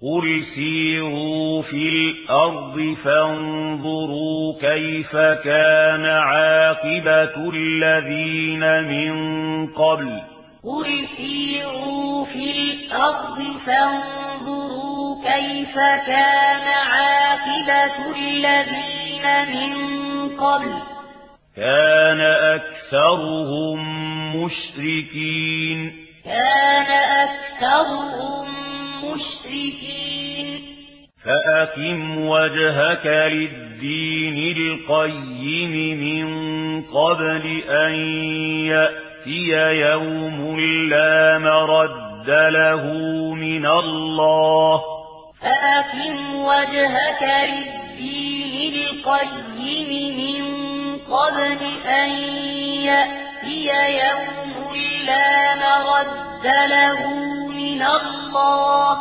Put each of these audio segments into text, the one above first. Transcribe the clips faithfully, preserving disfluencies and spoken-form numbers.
قل سيروا في الأرض فانظروا كيف كان عاقبة الذين من قبل قل سيروا في الأرض فانظروا كيف كان عاقبة الذين من قبل كان أكثرهم مشركين كان أكثرهم مشركين فأقم وجهك للدين القيم من قبل أن يأتي يوم لا مرد له من الله فأقم وجهك للدين القيم من قبل أن يأتي يوم لا مرد له من الله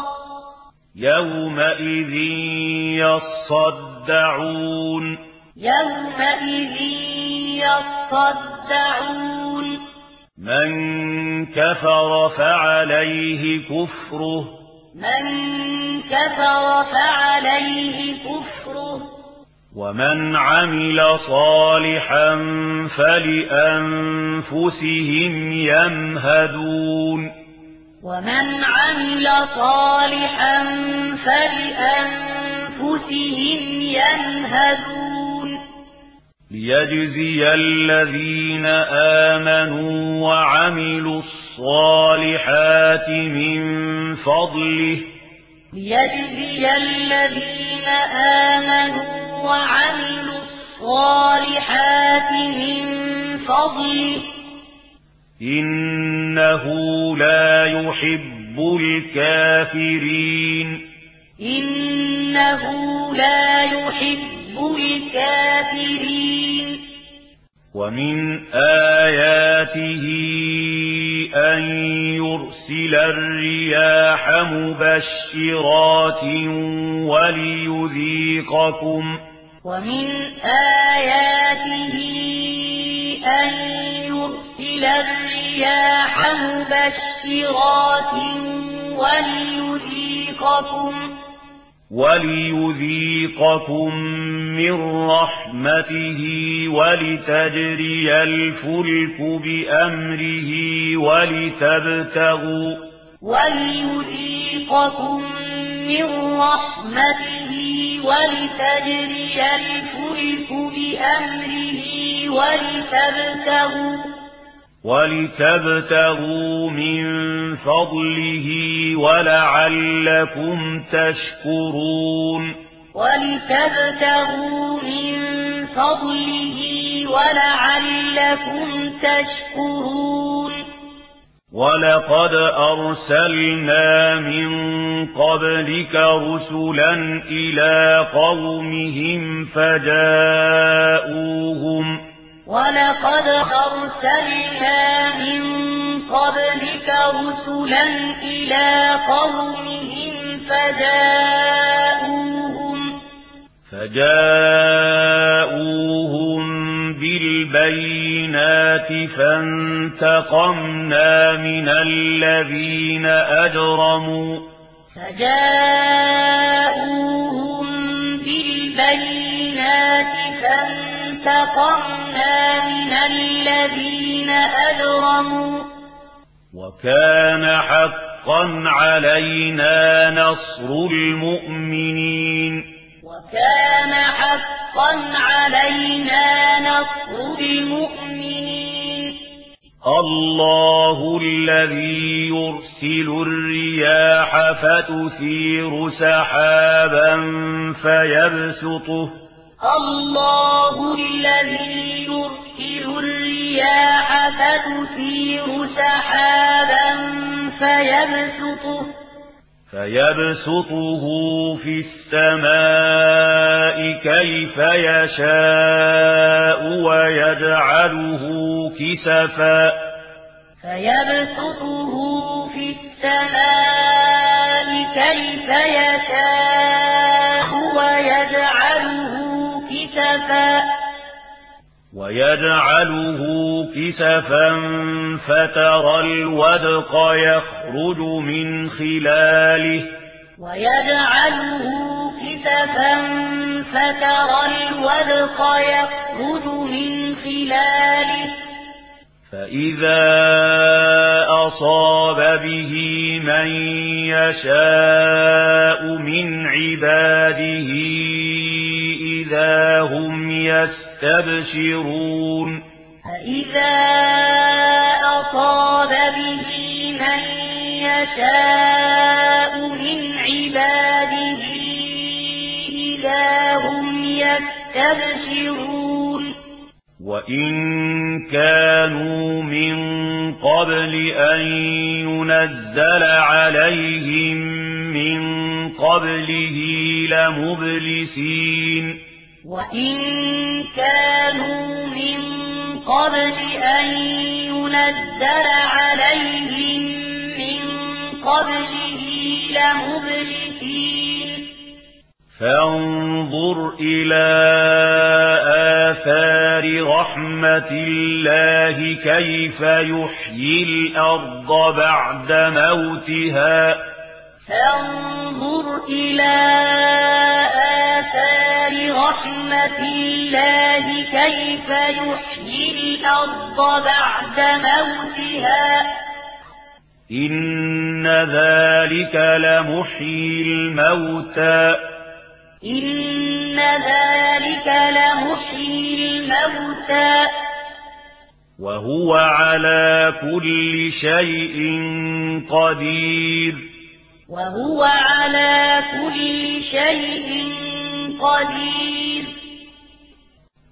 يومئذ يصدعون يومئذ يصدعون من كفر فعليه كفره من كفر فعليه كفره ومن عمل صالحا فلأنفسهم يمهدون ومن عمل صالحا فلأنفسهم يمهدون ليجزي الذين آمنوا وعملوا الصالحات من فضله ليجزي الذين آمنوا وعملوا الصالحات من فضله إنه لا يحب الكافرين إنه لا يحب الكافرين ومن آياته أن يرسل الرياح مبشرات وليذيقكم ومن آياته أن يرسل الرياح مبشرات وليذيقكم وليذيقكم من رحمته ولتجري الفلك بأمره ولتبتغوا وليذيقكم من رحمته ولتجري الفلك بأمره ولتبتغوا ولتبتغوا من فضله ولعلكم تشكرون ولتبتغوا من فضله ولعلكم تشكرون ولقد أرسلنا من قبلك رسلا إلى قومهم فجاءوهم ولقد أرسلنا من قبلك رسلا إلى قومهم فجاءوهم فجاءوهم بالبينات فانتقمنا من الذين أجرموا فجاءوهم بالبينات فانتقمنا من الذين أجرموا وكان حقا علينا نصر المؤمنين وكان حقا علينا نصر المؤمنين الله الذي يرسل الرياح فتثير سحابا فيبسطه الله الذي يرسل الرياح فتثير سحابا فيبسطه فيبسطه في السماء كيف يشاء ويجعله كسفا فيبسطه في السماء كيف يشاء ويجعله كسفا ويجعله كسفا فترى الودق يخرج من خلاله ويجعله كسفا فترى الودق يخرج من خلاله فإذا أصاب به من يشاء من عباده إذا هم يستبشرون فإذا أصاب به من يشاء من عباده إذا هم يستبشرون وإن كانوا من قبل أن ينزل عليهم من قبله لمبلسين وإن كانوا من قبل أن ينزل عليهم من قبله لمبلسين فانظر إلى آثار رحمة الله كيف يحيي الأرض بعد موتها فانظر إلى آثار رحمة الله كيف يحيي الأرض بعد موتها إن ذلك لمحيي الموتى إن ذلك لمحيي الموتى وهو على كل شيء قدير وهو على كل شيء قدير